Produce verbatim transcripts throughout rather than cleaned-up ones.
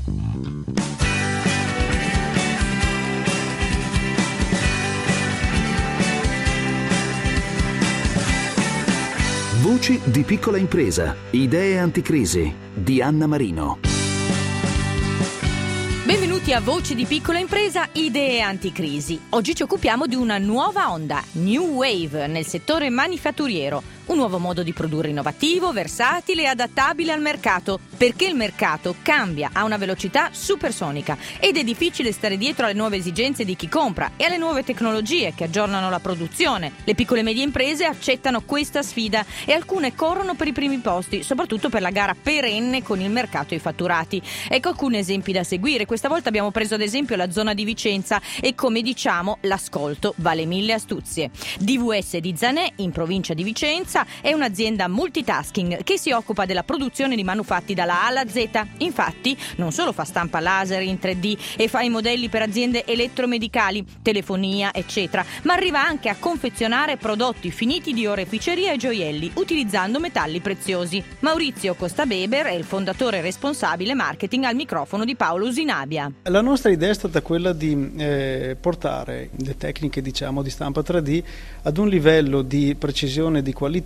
Voci di piccola impresa, idee anticrisi di Anna Marino. Benvenuti a Voci di piccola impresa, idee anticrisi. Oggi ci occupiamo di una nuova onda, New Wave, nel settore manifatturiero. Un nuovo modo di produrre innovativo, versatile e adattabile al mercato, perché il mercato cambia a una velocità supersonica ed è difficile stare dietro alle nuove esigenze di chi compra e alle nuove tecnologie che aggiornano la produzione. Le piccole e medie imprese accettano questa sfida e alcune corrono per i primi posti, soprattutto per la gara perenne con il mercato e i fatturati. Ecco alcuni esempi da seguire. Questa volta abbiamo preso ad esempio la zona di Vicenza e, come diciamo, l'ascolto vale mille astuzie. D V S di Zanè, in provincia di Vicenza, è un'azienda multitasking che si occupa della produzione di manufatti dalla A alla Z. Infatti non solo fa stampa laser in tre D e fa i modelli per aziende elettromedicali, telefonia eccetera, ma arriva anche a confezionare prodotti finiti di oreficeria e gioielli utilizzando metalli preziosi. Maurizio Costabeber è il fondatore responsabile marketing al microfono di Paolo Usinabia. La nostra idea è stata quella di eh, portare le tecniche, diciamo, di stampa tre D ad un livello di precisione e di qualità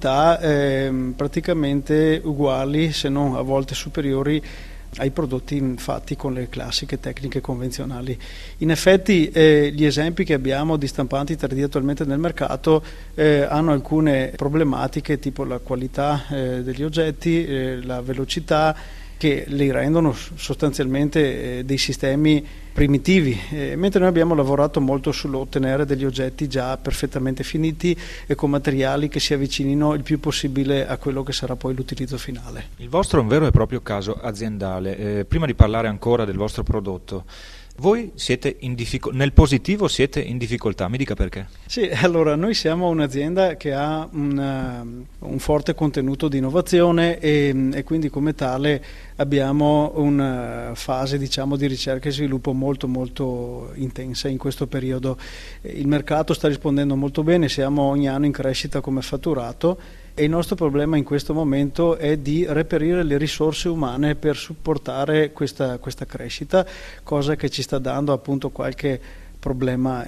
Eh, praticamente uguali, se non a volte superiori, ai prodotti fatti con le classiche tecniche convenzionali. In effetti eh, gli esempi che abbiamo di stampanti tre D attualmente nel mercato eh, hanno alcune problematiche, tipo la qualità eh, degli oggetti, eh, la velocità, che li rendono sostanzialmente eh, dei sistemi primitivi, eh, mentre noi abbiamo lavorato molto sull'ottenere degli oggetti già perfettamente finiti e con materiali che si avvicinino il più possibile a quello che sarà poi l'utilizzo finale. Il vostro è un vero e proprio caso aziendale. Eh, prima di parlare ancora del vostro prodotto, voi siete in difficoltà, nel positivo siete in difficoltà, mi dica perché? Sì, allora noi siamo un'azienda che ha un, un forte contenuto di innovazione e, e quindi come tale abbiamo una fase, diciamo, di ricerca e sviluppo molto molto intensa in questo periodo. Il mercato sta rispondendo molto bene, siamo ogni anno in crescita come fatturato e il nostro problema in questo momento è di reperire le risorse umane per supportare questa, questa crescita, cosa che ci sta dando appunto qualche problema.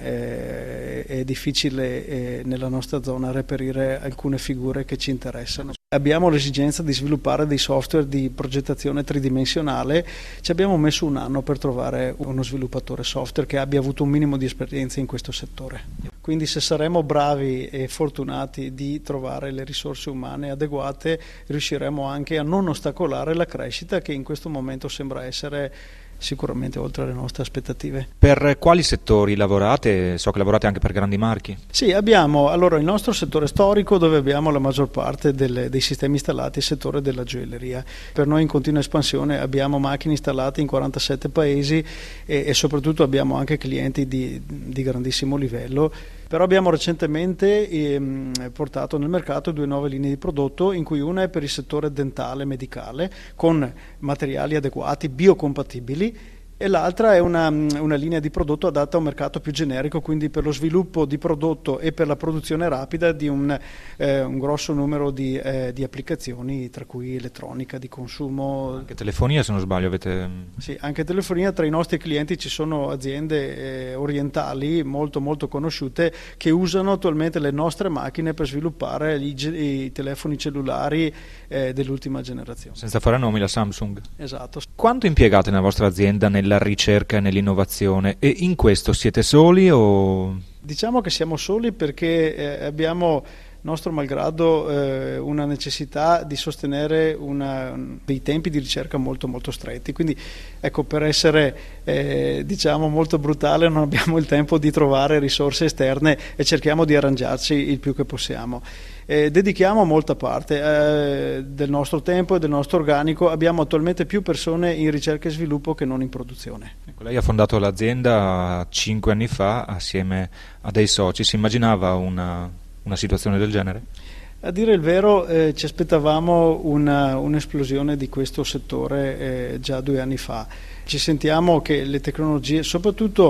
Eh, è difficile eh, nella nostra zona reperire alcune figure che ci interessano. Abbiamo l'esigenza di sviluppare dei software di progettazione tridimensionale, ci abbiamo messo un anno per trovare uno sviluppatore software che abbia avuto un minimo di esperienza in questo settore. Quindi se saremo bravi e fortunati di trovare le risorse umane adeguate, riusciremo anche a non ostacolare la crescita che in questo momento sembra essere sicuramente oltre le nostre aspettative. Per quali settori lavorate? So che lavorate anche per grandi marchi. Sì, abbiamo allora il nostro settore storico, dove abbiamo la maggior parte delle, dei sistemi installati, il settore della gioielleria. Per noi in continua espansione, abbiamo macchine installate in quarantasette paesi e, e soprattutto abbiamo anche clienti di, di grandissimo livello. Però abbiamo recentemente ehm, portato nel mercato due nuove linee di prodotto, in cui una è per il settore dentale medicale con materiali adeguati, biocompatibili, e l'altra è una, una linea di prodotto adatta a un mercato più generico, quindi per lo sviluppo di prodotto e per la produzione rapida di un, eh, un grosso numero di, eh, di applicazioni, tra cui elettronica di consumo. Anche telefonia, se non sbaglio, avete... Sì, anche telefonia. Tra i nostri clienti ci sono aziende eh, orientali molto molto conosciute che usano attualmente le nostre macchine per sviluppare gli, i telefoni cellulari eh, dell'ultima generazione. Senza fare nomi, la Samsung. Esatto. Quanto impiegate nella vostra azienda nella ricerca e nell'innovazione, e in questo siete soli o... Diciamo che siamo soli perché eh, abbiamo, nostro malgrado, eh, una necessità di sostenere una, dei tempi di ricerca molto molto stretti, quindi ecco, per essere eh, diciamo molto brutale, non abbiamo il tempo di trovare risorse esterne e cerchiamo di arrangiarci il più che possiamo. Eh, dedichiamo molta parte eh, del nostro tempo e del nostro organico. Abbiamo attualmente più persone in ricerca e sviluppo che non in produzione. Ecco, lei ha fondato l'azienda cinque anni fa assieme a dei soci. Si immaginava una, una situazione del genere? A dire il vero, eh, ci aspettavamo una, un'esplosione di questo settore eh, già due anni fa. Ci sentiamo che le tecnologie, soprattutto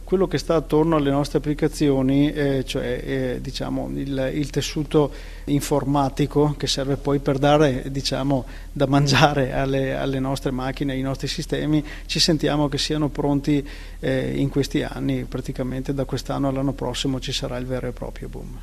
quello che sta attorno alle nostre applicazioni, eh, cioè eh, diciamo il, il tessuto informatico che serve poi per dare, diciamo, da mangiare alle, alle nostre macchine, ai nostri sistemi, ci sentiamo che siano pronti eh, in questi anni. Praticamente da quest'anno all'anno prossimo ci sarà il vero e proprio boom.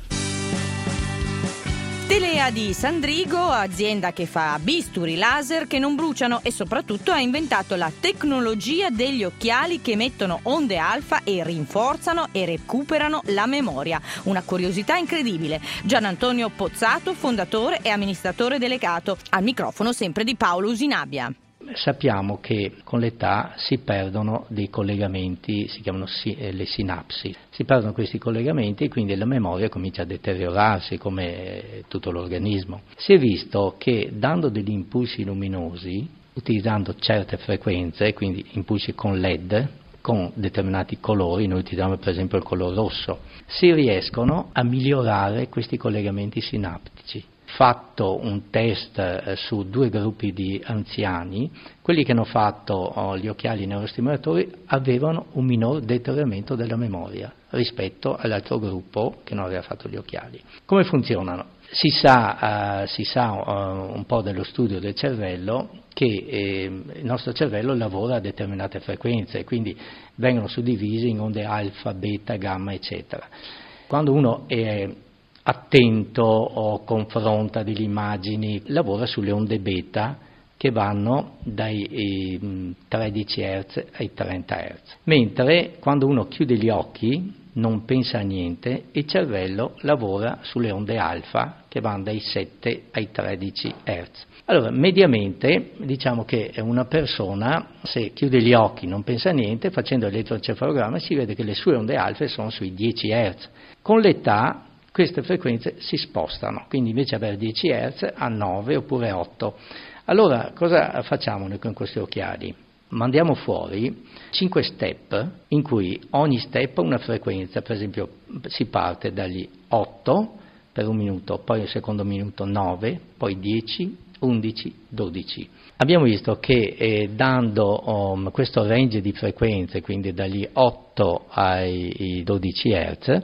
Telea di Sandrigo, azienda che fa bisturi laser che non bruciano e soprattutto ha inventato la tecnologia degli occhiali che emettono onde alfa e rinforzano e recuperano la memoria. Una curiosità incredibile. Gian Antonio Pozzato, fondatore e amministratore delegato, al microfono sempre di Paolo Usinabia. Sappiamo che con l'età si perdono dei collegamenti, si chiamano si, eh, le sinapsi, si perdono questi collegamenti e quindi la memoria comincia a deteriorarsi come tutto l'organismo. Si è visto che dando degli impulsi luminosi, utilizzando certe frequenze, quindi impulsi con L E D, con determinati colori, noi utilizziamo per esempio il colore rosso, si riescono a migliorare questi collegamenti sinaptici. Fatto un test eh, su due gruppi di anziani, quelli che hanno fatto oh, gli occhiali neurostimolatori avevano un minor deterioramento della memoria rispetto all'altro gruppo che non aveva fatto gli occhiali. Come funzionano? Si sa, uh, si sa uh, un po' dello studio del cervello che eh, il nostro cervello lavora a determinate frequenze, quindi vengono suddivisi in onde alfa, beta, gamma, eccetera. Quando uno è attento o confronta delle immagini, lavora sulle onde beta che vanno dai eh, tredici hertz ai trenta hertz, mentre quando uno chiude gli occhi non pensa a niente, il cervello lavora sulle onde alfa che vanno dai sette ai tredici hertz. Allora, mediamente diciamo che una persona, se chiude gli occhi non pensa a niente, facendo l'elettroencefalogramma si vede che le sue onde alfa sono sui dieci hertz. Con l'età queste frequenze si spostano, quindi invece di avere dieci hertz a nove oppure otto. Allora cosa facciamo noi con questi occhiali? Mandiamo fuori cinque step in cui ogni step ha una frequenza, per esempio si parte dagli otto per un minuto, poi al secondo minuto nove, poi dieci, undici, dodici. Abbiamo visto che eh, dando um, questo range di frequenze, quindi dagli otto ai dodici hertz,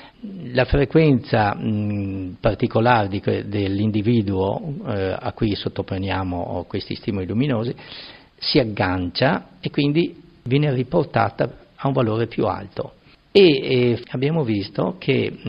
la frequenza mh, particolare di, dell'individuo eh, a cui sottoponiamo questi stimoli luminosi si aggancia e quindi viene riportata a un valore più alto. E eh, abbiamo visto che mh,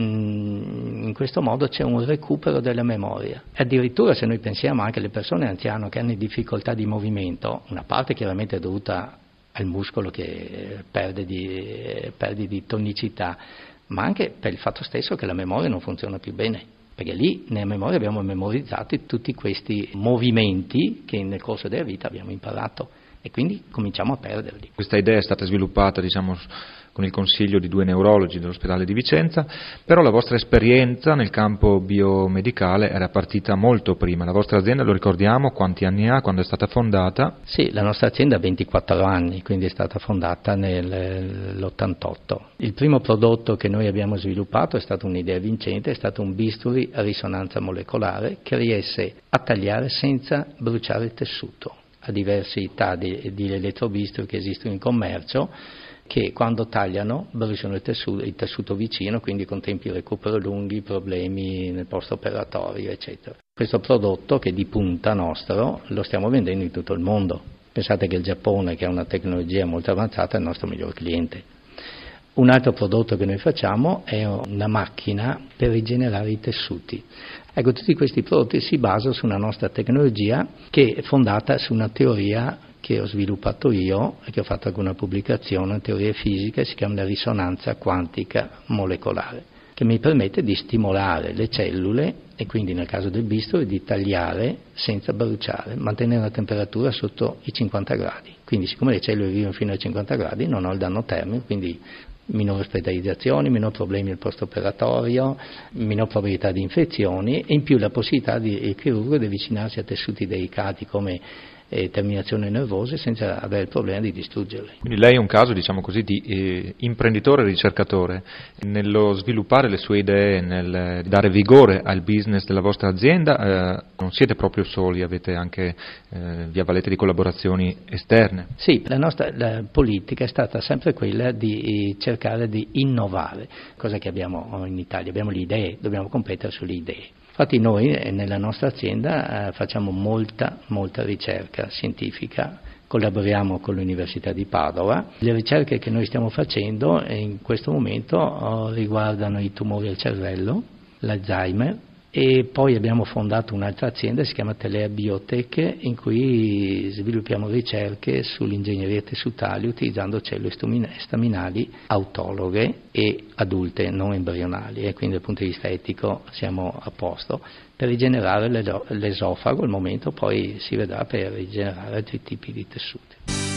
in questo modo c'è un recupero della memoria. Addirittura se noi pensiamo anche alle persone anziane che hanno difficoltà di movimento, una parte chiaramente è dovuta al muscolo che perde di, perde di tonicità, ma anche per il fatto stesso che la memoria non funziona più bene, perché lì nella memoria abbiamo memorizzato tutti questi movimenti che nel corso della vita abbiamo imparato e quindi cominciamo a perderli. Questa idea è stata sviluppata, diciamo, con il consiglio di due neurologi dell'ospedale di Vicenza, però la vostra esperienza nel campo biomedicale era partita molto prima. La vostra azienda, lo ricordiamo, quanti anni ha, quando è stata fondata? Sì, la nostra azienda ha ventiquattro anni, quindi è stata fondata nell'ottantotto. Il primo prodotto che noi abbiamo sviluppato è stata un'idea vincente, è stato un bisturi a risonanza molecolare che riesce a tagliare senza bruciare il tessuto, a diversità di, di elettrobisturi che esistono in commercio, che quando tagliano bruciano il tessuto, il tessuto vicino, quindi con tempi di recupero lunghi, problemi nel post-operatorio, eccetera. Questo prodotto, che è di punta nostro, lo stiamo vendendo in tutto il mondo. Pensate che il Giappone, che ha una tecnologia molto avanzata, è il nostro miglior cliente. Un altro prodotto che noi facciamo è una macchina per rigenerare i tessuti. Ecco, tutti questi prodotti si basano su una nostra tecnologia che è fondata su una teoria che ho sviluppato io e che ho fatto anche una pubblicazione, una teoria fisica, si chiama la risonanza quantica molecolare, che mi permette di stimolare le cellule e quindi nel caso del bisturi di tagliare senza bruciare, mantenere una temperatura sotto i cinquanta gradi. Quindi siccome le cellule vivono fino ai cinquanta gradi non ho il danno termico, quindi minore ospedalizzazioni, meno problemi al post-operatorio, meno probabilità di infezioni e in più la possibilità di il chirurgo di avvicinarsi a tessuti delicati come e terminazioni nervose senza avere il problema di distruggerle. Quindi lei è un caso, diciamo così, di eh, imprenditore e ricercatore. Nello sviluppare le sue idee, nel dare vigore al business della vostra azienda, eh, non siete proprio soli, avete anche, eh, vi avvalete di collaborazioni esterne. Sì, la nostra la politica è stata sempre quella di cercare di innovare, cosa che abbiamo in Italia, abbiamo le idee, dobbiamo competere sulle idee. Infatti noi nella nostra azienda eh, facciamo molta, molta ricerca scientifica, collaboriamo con l'Università di Padova. Le ricerche che noi stiamo facendo in questo momento oh, riguardano i tumori al cervello, l'Alzheimer, e poi abbiamo fondato un'altra azienda, si chiama Telea Biotech, in cui sviluppiamo ricerche sull'ingegneria tessutale utilizzando cellule staminali autologhe e adulte, non embrionali, e quindi dal punto di vista etico siamo a posto. Per rigenerare l'esofago al momento, poi si vedrà per rigenerare altri tipi di tessuti.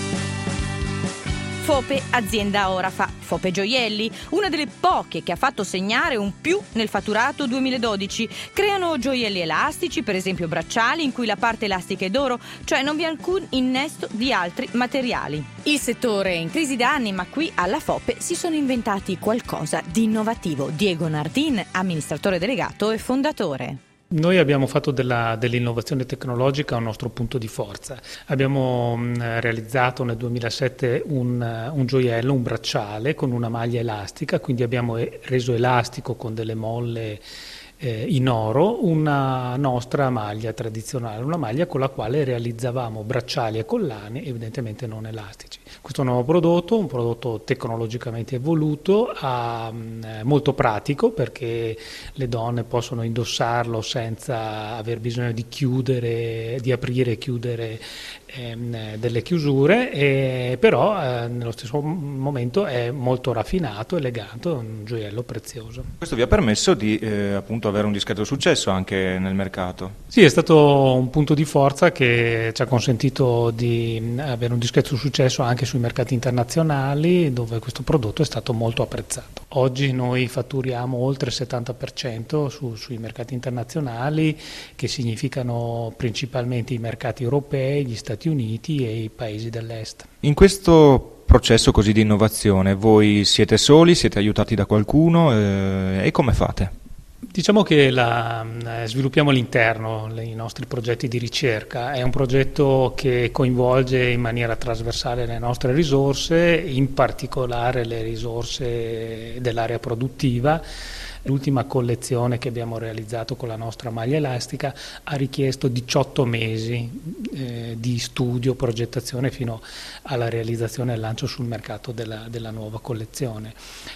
Fope, azienda ora fa Fope Gioielli, una delle poche che ha fatto segnare un più nel fatturato duemiladodici. Creano gioielli elastici, per esempio bracciali, in cui la parte elastica è d'oro, cioè non vi è alcun innesto di altri materiali. Il settore è in crisi da anni, ma qui alla Fope si sono inventati qualcosa di innovativo. Diego Nardin, amministratore delegato e fondatore. Noi abbiamo fatto della, dell'innovazione tecnologica un nostro punto di forza. Abbiamo mh, realizzato nel duemilasette un, un gioiello, un bracciale con una maglia elastica, quindi abbiamo reso elastico con delle molle eh, in oro una nostra maglia tradizionale, una maglia con la quale realizzavamo bracciali e collane evidentemente non elastici. Questo nuovo prodotto, un prodotto tecnologicamente evoluto, a, mh, molto pratico perché le donne possono indossarlo senza aver bisogno di chiudere, di aprire e chiudere ehm, delle chiusure, e, però eh, nello stesso momento è molto raffinato, elegante, un gioiello prezioso. Questo vi ha permesso di eh, appunto avere un discreto successo anche nel mercato? Sì, è stato un punto di forza che ci ha consentito di avere un discreto successo anche sui mercati internazionali, dove questo prodotto è stato molto apprezzato. Oggi noi fatturiamo oltre il settanta per cento su, sui mercati internazionali, che significano principalmente i mercati europei, gli Stati Uniti e i paesi dell'est. In questo processo così di innovazione voi siete soli, siete aiutati da qualcuno eh, e come fate? Diciamo che la, eh, sviluppiamo all'interno i nostri progetti di ricerca. È un progetto che coinvolge in maniera trasversale le nostre risorse, in particolare le risorse dell'area produttiva. L'ultima collezione che abbiamo realizzato con la nostra maglia elastica ha richiesto diciotto mesi eh, di studio, progettazione fino alla realizzazione e al lancio sul mercato della, della nuova collezione.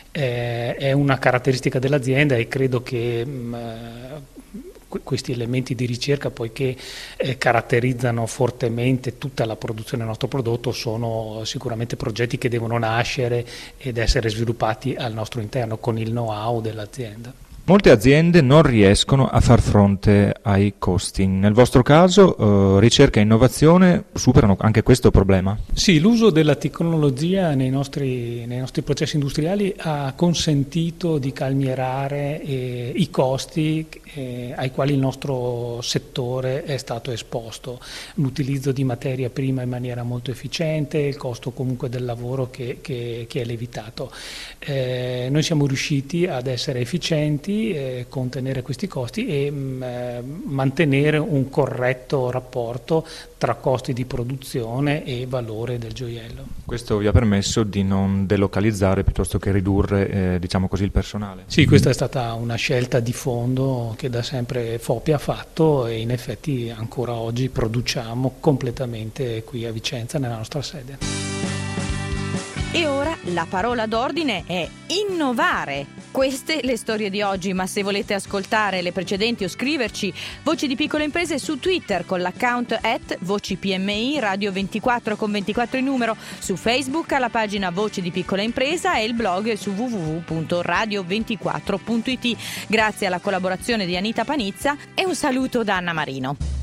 Eh, è una caratteristica dell'azienda e credo che mh, questi elementi di ricerca, poiché eh, caratterizzano fortemente tutta la produzione del nostro prodotto, sono sicuramente progetti che devono nascere ed essere sviluppati al nostro interno con il know-how dell'azienda. Molte aziende non riescono a far fronte ai costi. Nel vostro caso, eh, ricerca e innovazione superano anche questo problema? Sì, l'uso della tecnologia nei nostri, nei nostri processi industriali ha consentito di calmierare eh, i costi eh, ai quali il nostro settore è stato esposto. L'utilizzo di materia prima in maniera molto efficiente, il costo comunque del lavoro che, che, che è lievitato. Eh, noi siamo riusciti ad essere efficienti, Eh, contenere questi costi e mh, eh, mantenere un corretto rapporto tra costi di produzione e valore del gioiello. Questo vi ha permesso di non delocalizzare piuttosto che ridurre eh, diciamo così, il personale? Sì, questa è stata una scelta di fondo che da sempre Fope ha fatto e in effetti ancora oggi produciamo completamente qui a Vicenza nella nostra sede. E ora la parola d'ordine è innovare. Queste le storie di oggi, ma se volete ascoltare le precedenti o scriverci, Voci di Piccole Imprese su Twitter con l'account at Voci P M I Radio ventiquattro con ventiquattro in numero, su Facebook alla pagina Voci di Piccola Impresa e il blog su w w w punto radio ventiquattro punto i t. Grazie alla collaborazione di Anita Panizza e un saluto da Anna Marino.